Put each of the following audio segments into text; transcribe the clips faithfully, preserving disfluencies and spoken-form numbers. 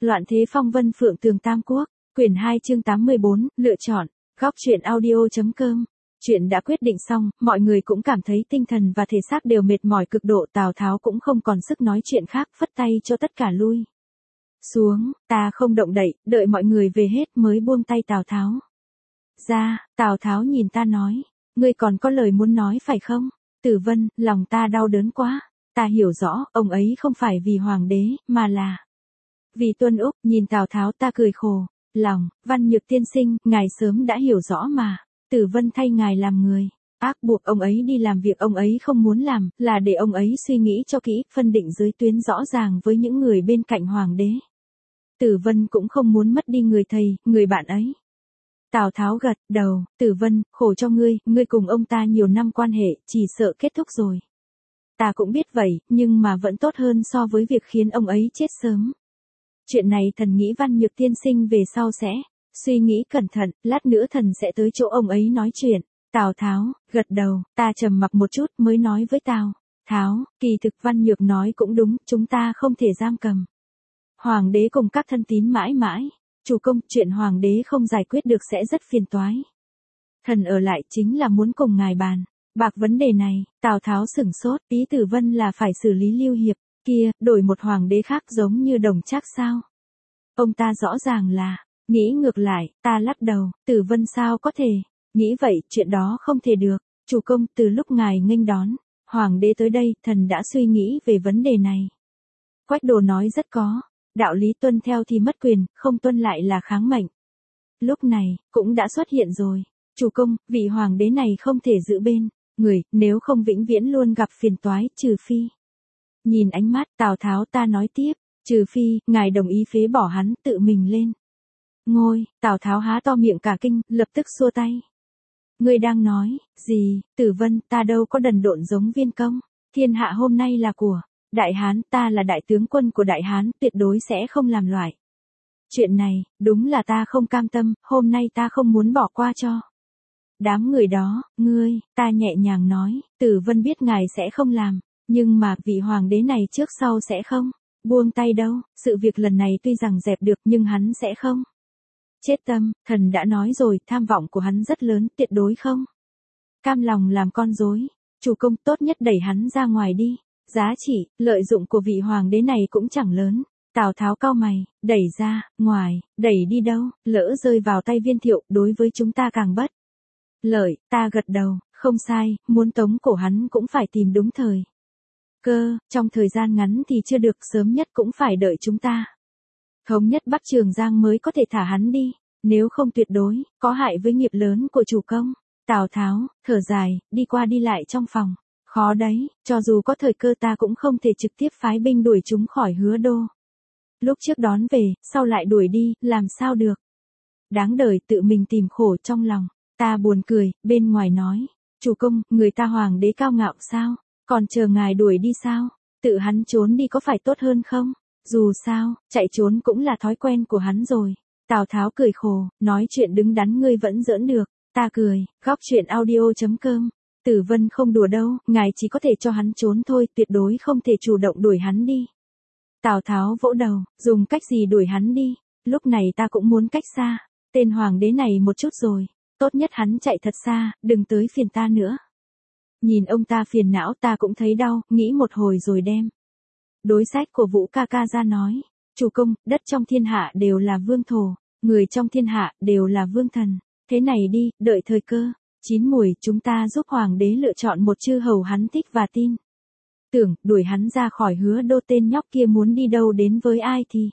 Loạn thế phong vân phượng tường tam quốc, quyển hai chương tám mươi bốn, lựa chọn, góc truyện audio.com. Chuyện đã quyết định xong, mọi người cũng cảm thấy tinh thần và thể xác đều mệt mỏi cực độ, Tào Tháo cũng không còn sức nói chuyện khác, phất tay cho tất cả lui xuống, ta không động đậy, đợi mọi người về hết mới buông tay Tào Tháo ra. Tào Tháo nhìn ta nói, ngươi còn có lời muốn nói phải không? Tử Vân, lòng ta đau đớn quá, ta hiểu rõ, ông ấy không phải vì hoàng đế, mà là vì Tuân Úc. Nhìn Tào Tháo ta cười khổ lòng, Văn Nhược tiên sinh, ngài sớm đã hiểu rõ mà, Tử Vân thay ngài làm người, ác buộc ông ấy đi làm việc ông ấy không muốn làm, là để ông ấy suy nghĩ cho kỹ, phân định giới tuyến rõ ràng với những người bên cạnh hoàng đế. Tử Vân cũng không muốn mất đi người thầy, người bạn ấy. Tào Tháo gật đầu, Tử Vân, khổ cho ngươi, ngươi cùng ông ta nhiều năm quan hệ, chỉ sợ kết thúc rồi. Ta cũng biết vậy, nhưng mà vẫn tốt hơn so với việc khiến ông ấy chết sớm. Chuyện này thần nghĩ Văn Nhược tiên sinh về sau sẽ suy nghĩ cẩn thận, lát nữa thần sẽ tới chỗ ông ấy nói chuyện. Tào Tháo gật đầu, ta trầm mặc một chút mới nói với Tào Tháo, kỳ thực Văn Nhược nói cũng đúng, chúng ta không thể giam cầm hoàng đế cùng các thân tín mãi mãi. Chủ công, chuyện hoàng đế không giải quyết được sẽ rất phiền toái. Thần ở lại chính là muốn cùng ngài bàn bạc vấn đề này. Tào Tháo sửng sốt, ý Tử Vân là phải xử lý Lưu Hiệp kia, đổi một hoàng đế khác giống như Đồng Trác sao? Ông ta rõ ràng là nghĩ ngược lại. Ta lắc đầu, Tử Vân sao có thể nghĩ vậy, chuyện đó không thể được. Chủ công, từ lúc ngài nghênh đón hoàng đế tới đây, thần đã suy nghĩ về vấn đề này. Quách Đồ nói rất có đạo lý, tuân theo thì mất quyền, không tuân lại là kháng mệnh. Lúc này cũng đã xuất hiện rồi. Chủ công, vị hoàng đế này không thể giữ bên người, nếu không vĩnh viễn luôn gặp phiền toái, trừ phi. Nhìn ánh mắt Tào Tháo ta nói tiếp, trừ phi ngài đồng ý phế bỏ hắn, tự mình lên ngôi. Tào Tháo há to miệng cả kinh, lập tức xua tay. Ngươi đang nói gì? Tử Vân, ta đâu có đần độn giống Viên Công. Thiên hạ hôm nay là của Đại Hán, ta là đại tướng quân của Đại Hán, tuyệt đối sẽ không làm loại chuyện này. Đúng là ta không cam tâm, hôm nay ta không muốn bỏ qua cho đám người đó. Ngươi, ta nhẹ nhàng nói, Tử Vân biết ngài sẽ không làm, nhưng mà vị hoàng đế này trước sau sẽ không buông tay đâu. Sự việc lần này tuy rằng dẹp được, nhưng hắn sẽ không chết tâm. Thần đã nói rồi, tham vọng của hắn rất lớn, tuyệt đối không cam lòng làm con rối. Chủ công, tốt nhất đẩy hắn ra ngoài đi. Giá trị, lợi dụng của vị hoàng đế này cũng chẳng lớn. Tào Tháo cau mày, đẩy ra ngoài, đẩy đi đâu? Lỡ rơi vào tay Viên Thiệu, đối với chúng ta càng bất lợi. Ta gật đầu, không sai, muốn tống cổ hắn cũng phải tìm đúng thời cơ, trong thời gian ngắn thì chưa được, sớm nhất cũng phải đợi chúng ta thống nhất Bắc Trường Giang mới có thể thả hắn đi, nếu không tuyệt đối có hại với nghiệp lớn của chủ công. Tào Tháo thở dài, đi qua đi lại trong phòng. Khó đấy, cho dù có thời cơ ta cũng không thể trực tiếp phái binh đuổi chúng khỏi Hứa Đô. Lúc trước đón về, sau lại đuổi đi, làm sao được? Đáng đời, tự mình tìm khổ trong lòng. Ta buồn cười, bên ngoài nói, chủ công, người ta hoàng đế cao ngạo sao? Còn chờ ngài đuổi đi sao? Tự hắn trốn đi có phải tốt hơn không? Dù sao, chạy trốn cũng là thói quen của hắn rồi. Tào Tháo cười khổ, nói chuyện đứng đắn ngươi vẫn giỡn được. Ta cười, góc truyện audio.com. Tử Vân không đùa đâu, ngài chỉ có thể cho hắn trốn thôi, tuyệt đối không thể chủ động đuổi hắn đi. Tào Tháo vỗ đầu, dùng cách gì đuổi hắn đi? Lúc này ta cũng muốn cách xa tên hoàng đế này một chút rồi. Tốt nhất hắn chạy thật xa, đừng tới phiền ta nữa. Nhìn ông ta phiền não ta cũng thấy đau, nghĩ một hồi rồi đem đối sách của Vũ ca ca ra nói. Chủ công, đất trong thiên hạ đều là vương thổ, người trong thiên hạ đều là vương thần. Thế này đi, đợi thời cơ chín mùi, chúng ta giúp hoàng đế lựa chọn một chư hầu hắn thích và tin tưởng, đuổi hắn ra khỏi Hứa Đô. Tên nhóc kia muốn đi đâu đến với ai thì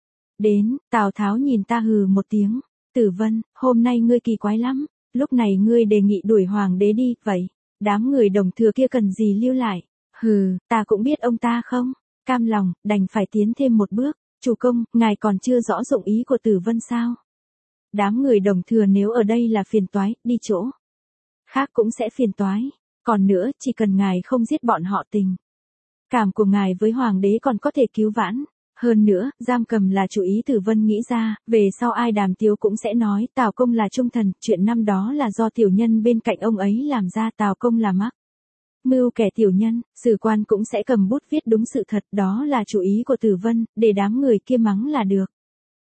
đến. Tào Tháo nhìn ta hừ một tiếng, Tử Vân, hôm nay ngươi kỳ quái lắm, lúc này ngươi đề nghị đuổi hoàng đế đi, vậy đám người Đồng Thừa kia cần gì lưu lại? Hừ, ta cũng biết ông ta không cam lòng, đành phải tiến thêm một bước. Chủ công, ngài còn chưa rõ dụng ý của Tử Vân sao? Đám người Đồng Thừa nếu ở đây là phiền toái, đi chỗ khác cũng sẽ phiền toái. Còn nữa, chỉ cần ngài không giết bọn họ, tình cảm của ngài với hoàng đế còn có thể cứu vãn. Hơn nữa, giam cầm là chủ ý Tử Vân nghĩ ra, về sau ai đàm tiếu cũng sẽ nói Tào công là trung thần, chuyện năm đó là do tiểu nhân bên cạnh ông ấy làm ra, Tào công là mắc mưu kẻ tiểu nhân, sử quan cũng sẽ cầm bút viết đúng sự thật, đó là chủ ý của Tử Vân, để đám người kia mắng là được.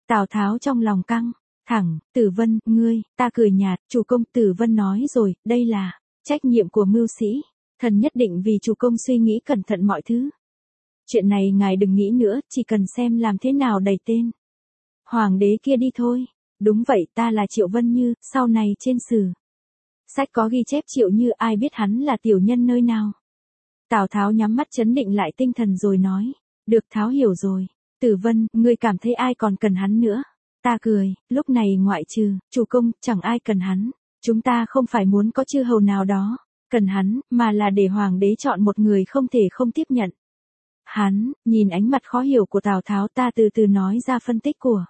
Tào Tháo trong lòng căng, thẳng, Tử Vân, ngươi, ta cười nhạt, chủ công. Tử Vân nói rồi, đây là trách nhiệm của mưu sĩ, thần nhất định vì chủ công suy nghĩ cẩn thận mọi thứ. Chuyện này ngài đừng nghĩ nữa, chỉ cần xem làm thế nào đầy tên hoàng đế kia đi thôi. Đúng vậy, ta là Triệu Vân Như, sau này trên sử sách có ghi chép Triệu Như, ai biết hắn là tiểu nhân nơi nào. Tào Tháo nhắm mắt trấn định lại tinh thần rồi nói, được, Tháo hiểu rồi. Tử Vân, ngươi cảm thấy ai còn cần hắn nữa? Ta cười, lúc này ngoại trừ chủ công, chẳng ai cần hắn. Chúng ta không phải muốn có chư hầu nào đó cần hắn, mà là để hoàng đế chọn một người không thể không tiếp nhận hắn. Nhìn ánh mặt khó hiểu của Tào Tháo, ta từ từ nói ra phân tích của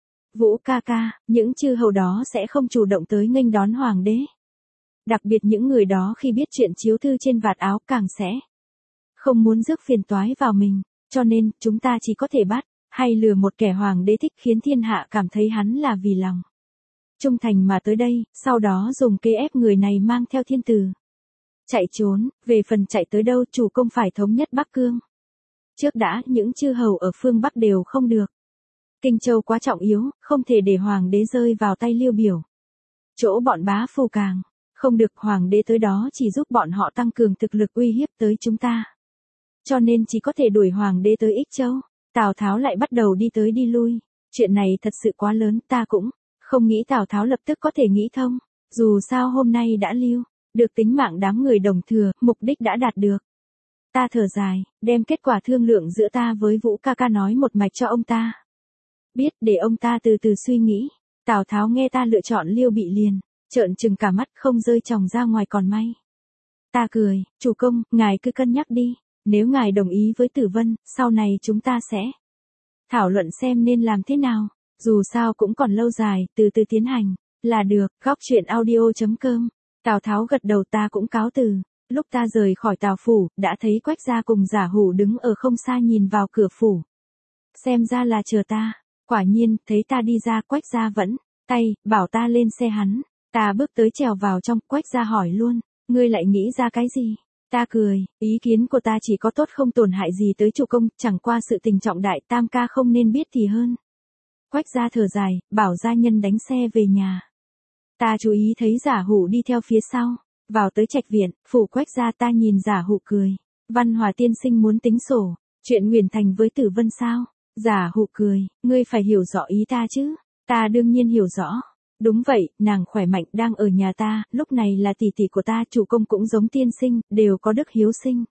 Vũ ca ca, những chư hầu đó sẽ không chủ động tới nghênh đón hoàng đế. Đặc biệt những người đó khi biết chuyện chiếu thư trên vạt áo càng sẽ không muốn rước phiền toái vào mình, cho nên chúng ta chỉ có thể bắt hay lừa một kẻ hoàng đế thích khiến thiên hạ cảm thấy hắn là vì lòng trung thành mà tới đây, sau đó dùng kế ép người này mang theo thiên tử chạy trốn. Về phần chạy tới đâu, chủ công phải thống nhất Bắc Cương trước đã, những chư hầu ở phương Bắc đều không được. Kinh Châu quá trọng yếu, không thể để hoàng đế rơi vào tay Liêu Biểu. Chỗ bọn bá phu càng không được, hoàng đế tới đó chỉ giúp bọn họ tăng cường thực lực uy hiếp tới chúng ta. Cho nên chỉ có thể đuổi hoàng đế tới Ích Châu. Tào Tháo lại bắt đầu đi tới đi lui. Chuyện này thật sự quá lớn, ta cũng không nghĩ Tào Tháo lập tức có thể nghĩ thông. Dù sao hôm nay đã lưu được tính mạng đám người đồng thừa, mục đích đã đạt được. Ta thở dài, đem kết quả thương lượng giữa ta với Vũ ca ca nói một mạch cho ông ta biết, để ông ta từ từ suy nghĩ. Tào Tháo nghe ta lựa chọn Liêu Bị liền trợn trừng cả mắt, không rơi tròng ra ngoài còn may. Ta cười, chủ công, ngài cứ cân nhắc đi. Nếu ngài đồng ý với Tử Vân, sau này chúng ta sẽ thảo luận xem nên làm thế nào. Dù sao cũng còn lâu dài, từ từ tiến hành là được. Góc truyện audio chấm com. Tào Tháo gật đầu, ta cũng cáo từ. Lúc ta rời khỏi Tào phủ, đã thấy Quách gia cùng Giả Hủ đứng ở không xa nhìn vào cửa phủ. Xem ra là chờ ta. Quả nhiên, thấy ta đi ra, Quách gia vẫn tay bảo ta lên xe hắn. Ta bước tới trèo vào trong, Quách gia hỏi luôn, ngươi lại nghĩ ra cái gì? Ta cười, ý kiến của ta chỉ có tốt không tổn hại gì tới chủ công, chẳng qua sự tình trọng đại tam ca không nên biết thì hơn. Quách gia thở dài, bảo gia nhân đánh xe về nhà. Ta chú ý thấy Giả Hủ đi theo phía sau, vào tới trạch viện, phủ Quách gia. Ta nhìn Giả Hủ cười, Văn Hòa tiên sinh muốn tính sổ chuyện Nguyền Thành với Tử Vân sao? Giả Hủ cười, ngươi phải hiểu rõ ý ta chứ. Ta đương nhiên hiểu rõ. Đúng vậy, nàng khỏe mạnh đang ở nhà ta, lúc này là tỷ tỷ của ta, chủ công cũng giống tiên sinh, đều có đức hiếu sinh.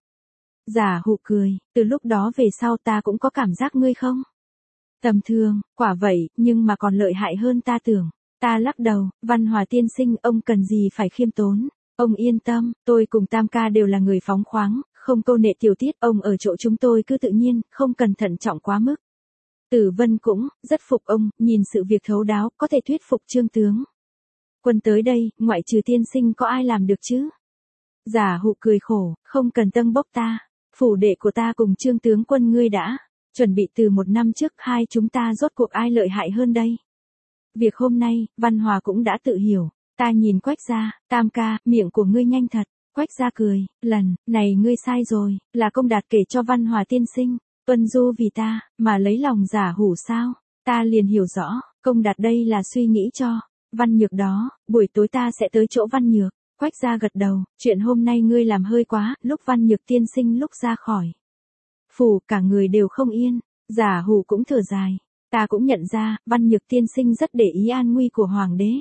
Giả Hủ cười, từ lúc đó về sau ta cũng có cảm giác ngươi không tầm thường, quả vậy, nhưng mà còn lợi hại hơn ta tưởng. Ta lắc đầu, Văn Hòa tiên sinh, ông cần gì phải khiêm tốn. Ông yên tâm, tôi cùng tam ca đều là người phóng khoáng, không câu nệ tiểu tiết, ông ở chỗ chúng tôi cứ tự nhiên, không cần thận trọng quá mức. Tử Vân cũng rất phục ông, nhìn sự việc thấu đáo, có thể thuyết phục Trương tướng quân tới đây, ngoại trừ tiên sinh có ai làm được chứ? Giả Hủ cười khổ, không cần tâng bốc ta, phủ đệ của ta cùng Trương tướng quân ngươi đã chuẩn bị từ một năm trước, hai chúng ta rốt cuộc ai lợi hại hơn đây? Việc hôm nay, Văn Hòa cũng đã tự hiểu. Ta nhìn Quách gia, tam ca, miệng của ngươi nhanh thật. Quách gia cười, lần này ngươi sai rồi, là Công Đạt kể cho Văn Hòa tiên sinh, tuân du vì ta, mà lấy lòng Giả Hủ sao? Ta liền hiểu rõ, Công Đạt đây là suy nghĩ cho Văn Nhược đó, buổi tối ta sẽ tới chỗ Văn Nhược. Quách gia gật đầu, chuyện hôm nay ngươi làm hơi quá. Lúc Văn Nhược tiên sinh lúc ra khỏi phủ, cả người đều không yên. Giả Hủ cũng thở dài. Ta cũng nhận ra, Văn Nhược tiên sinh rất để ý an nguy của hoàng đế.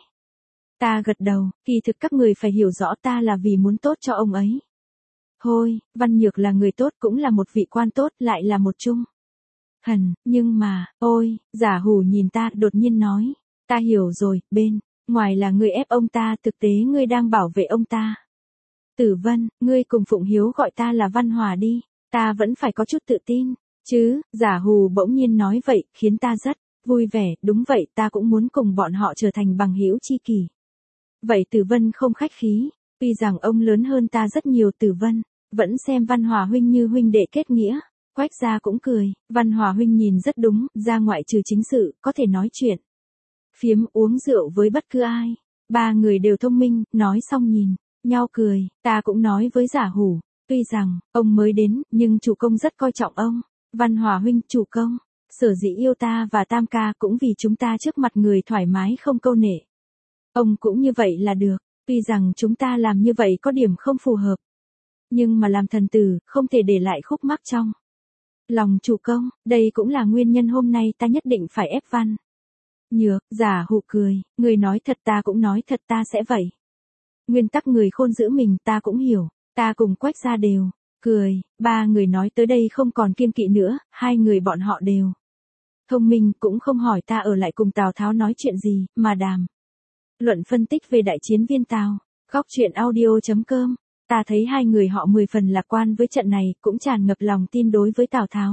Ta gật đầu, kỳ thực các người phải hiểu rõ ta là vì muốn tốt cho ông ấy. Thôi, Văn Nhược là người tốt, cũng là một vị quan tốt, lại là một trung thần, nhưng mà, ôi, Giả Hủ nhìn ta, đột nhiên nói, ta hiểu rồi, bên ngoài là ngươi ép ông ta, thực tế ngươi đang bảo vệ ông ta. Tử Vân, ngươi cùng Phụng Hiếu gọi ta là Văn Hòa đi, ta vẫn phải có chút tự tin, chứ? Giả Hủ bỗng nhiên nói vậy, khiến ta rất vui vẻ. Đúng vậy, ta cũng muốn cùng bọn họ trở thành bằng hữu tri kỷ. Vậy Tử Vân không khách khí, tuy rằng ông lớn hơn ta rất nhiều. Tử Vân vẫn xem Văn Hòa huynh như huynh đệ kết nghĩa. Quách gia cũng cười, Văn Hòa huynh nhìn rất đúng, ra ngoại trừ chính sự, có thể nói chuyện phiếm uống rượu với bất cứ ai. Ba người đều thông minh, nói xong nhìn nhau cười. Ta cũng nói với Giả Hủ, tuy rằng ông mới đến, nhưng chủ công rất coi trọng ông. Văn Hòa huynh, chủ công Sở dĩ yêu ta và Tam ca cũng vì chúng ta trước mặt người thoải mái không câu nệ. Ông cũng như vậy là được, tuy rằng chúng ta làm như vậy có điểm không phù hợp. Nhưng mà làm thần tử, không thể để lại khúc mắc trong lòng chủ công, đây cũng là nguyên nhân hôm nay ta nhất định phải ép Văn Nhược, giả hụ cười, người nói thật ta cũng nói thật ta sẽ vậy. Nguyên tắc người khôn giữ mình ta cũng hiểu, ta cùng Quách gia đều, cười, ba người nói tới đây không còn kiêng kỵ nữa, hai người bọn họ đều thông minh cũng không hỏi ta ở lại cùng Tào Tháo nói chuyện gì, mà đàm luận phân tích về đại chiến viên Tào. Góc truyện audio chấm com, ta thấy hai người họ mười phần lạc quan với trận này, cũng tràn ngập lòng tin đối với Tào Tháo.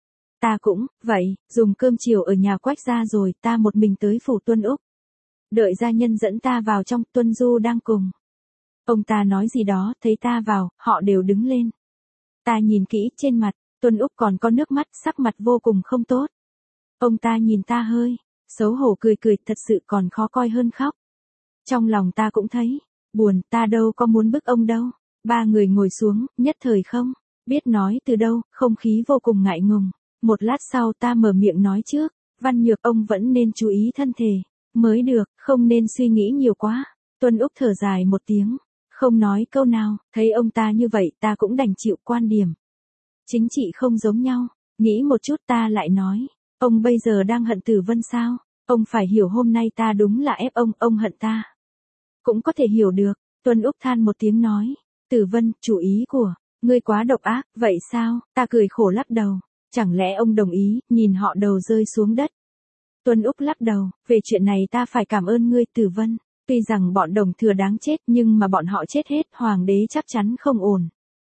Ta cũng, vậy, dùng cơm chiều ở nhà Quách gia rồi, ta một mình tới phủ Tuân Úc. Đợi gia nhân dẫn ta vào trong, Tuân Du đang cùng ông ta nói gì đó, thấy ta vào, họ đều đứng lên. Ta nhìn kỹ, trên mặt, Tuân Úc còn có nước mắt, sắc mặt vô cùng không tốt. Ông ta nhìn ta hơi xấu hổ cười cười, thật sự còn khó coi hơn khóc. Trong lòng ta cũng thấy buồn, ta đâu có muốn bức ông đâu. Ba người ngồi xuống, nhất thời không biết nói từ đâu, không khí vô cùng ngại ngùng. Một lát sau ta mở miệng nói trước, Văn Nhược ông vẫn nên chú ý thân thể, mới được, không nên suy nghĩ nhiều quá. Tuân Úc thở dài một tiếng, không nói câu nào, thấy ông ta như vậy ta cũng đành chịu, quan điểm chính trị không giống nhau. Nghĩ một chút ta lại nói, ông bây giờ đang hận Tử Vân sao? Ông phải hiểu hôm nay ta đúng là ép ông, ông hận ta. Cũng có thể hiểu được, Tuân Úc than một tiếng nói, Tử Vân, chủ ý của ngươi quá độc ác, vậy sao? Ta cười khổ lắc đầu, chẳng lẽ ông đồng ý, nhìn họ đầu rơi xuống đất. Tuân Úc lắc đầu, về chuyện này ta phải cảm ơn ngươi Tử Vân, tuy rằng bọn Đồng Thừa đáng chết nhưng mà bọn họ chết hết, hoàng đế chắc chắn không ổn.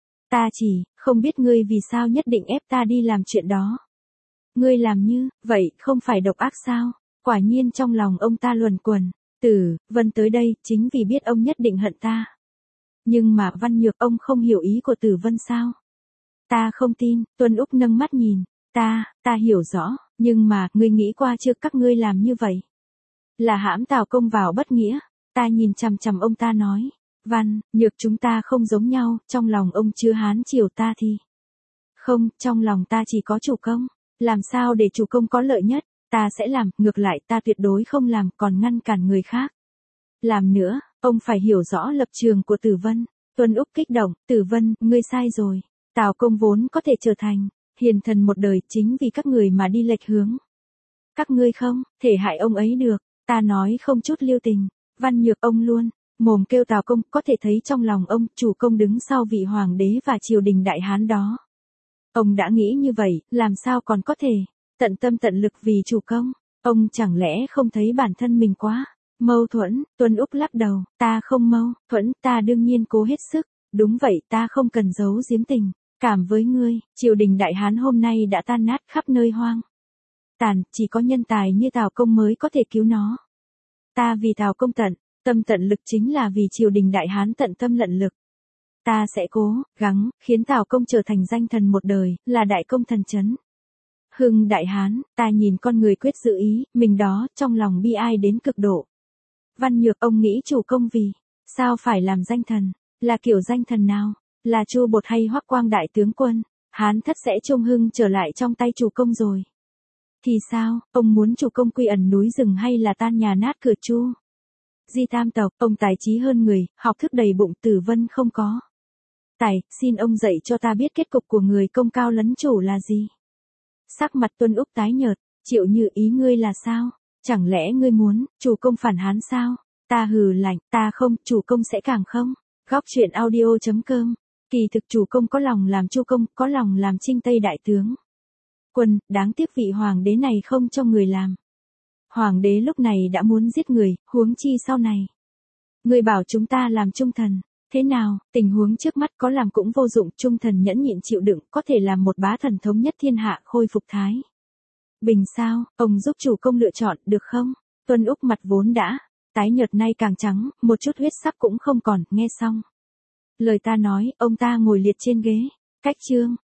Ta chỉ, không biết ngươi vì sao nhất định ép ta đi làm chuyện đó. Ngươi làm như, vậy, không phải độc ác sao? Quả nhiên trong lòng ông ta luẩn quẩn, Tử Vân tới đây, chính vì biết ông nhất định hận ta. Nhưng mà Văn Nhược ông không hiểu ý của Tử Vân sao? Ta không tin, Tuân Úc nâng mắt nhìn, ta, ta hiểu rõ, nhưng mà, ngươi nghĩ qua chưa, các ngươi làm như vậy là hãm Tào công vào bất nghĩa. Ta nhìn chằm chằm ông ta nói, Văn Nhược chúng ta không giống nhau, trong lòng ông chứa Hán Triều ta thì không, trong lòng ta chỉ có chủ công. Làm sao để chủ công có lợi nhất, ta sẽ làm, ngược lại ta tuyệt đối không làm, còn ngăn cản người khác làm nữa. Ông phải hiểu rõ lập trường của Tử Vân. Tuân Úc kích động, Tử Vân, ngươi sai rồi. Tào công vốn có thể trở thành hiền thần một đời, chính vì các người mà đi lệch hướng. Các ngươi không thể hại ông ấy được. Ta nói không chút lưu tình. Văn Nhược ông luôn mồm kêu Tào công, có thể thấy trong lòng ông, chủ công đứng sau vị hoàng đế và triều đình đại hán đó. Ông đã nghĩ như vậy, làm sao còn có thể tận tâm tận lực vì chủ công? Ông chẳng lẽ không thấy bản thân mình quá mâu thuẫn? Tuân Úc lắc đầu, ta không mâu thuẫn, ta đương nhiên cố hết sức. Đúng vậy, ta không cần giấu giếm tình cảm với ngươi. Triều đình đại hán hôm nay đã tan nát khắp nơi hoang tàn, chỉ có nhân tài như Tào công mới có thể cứu nó. Ta vì Tào công tận tâm tận lực chính là vì triều đình đại hán tận tâm lận lực. Ta sẽ cố gắng khiến Tào công trở thành danh thần một đời, là đại công thần chấn hưng đại hán. Ta nhìn con người quyết giữ ý mình đó, trong lòng bi ai đến cực độ. Văn Nhược ông nghĩ chủ công vì sao phải làm danh thần, là kiểu danh thần nào? Là Chu Bột hay Hoắc Quang đại tướng quân? Hán thất sẽ trung hưng trở lại trong tay chủ công rồi thì sao? Ông muốn chủ công quy ẩn núi rừng hay là tan nhà nát cửa Chu Di tam tộc? Ông tài trí hơn người, học thức đầy bụng, Tử Vân không có tài, xin ông dạy cho ta biết kết cục của người công cao lấn chủ là gì. Sắc mặt Tuân Úc tái nhợt, Triệu Như ý ngươi là sao? Chẳng lẽ ngươi muốn chủ công phản Hán sao? Ta hừ lạnh, ta không, chủ công sẽ càng không. Góc truyện audio chấm com, kỳ thực chủ công có lòng làm Chu công, có lòng làm Trinh Tây đại tướng quân, đáng tiếc vị hoàng đế này không cho người làm. Hoàng đế lúc này đã muốn giết người, huống chi sau này. Người bảo chúng ta làm trung thần, thế nào, tình huống trước mắt có làm cũng vô dụng, trung thần nhẫn nhịn chịu đựng, có thể làm một bá thần thống nhất thiên hạ, khôi phục thái bình sao? Ông giúp chủ công lựa chọn, được không? Tuân Úc mặt vốn đã tái nhợt nay càng trắng, một chút huyết sắc cũng không còn. Nghe xong lời ta nói, ông ta ngồi liệt trên ghế, cách chương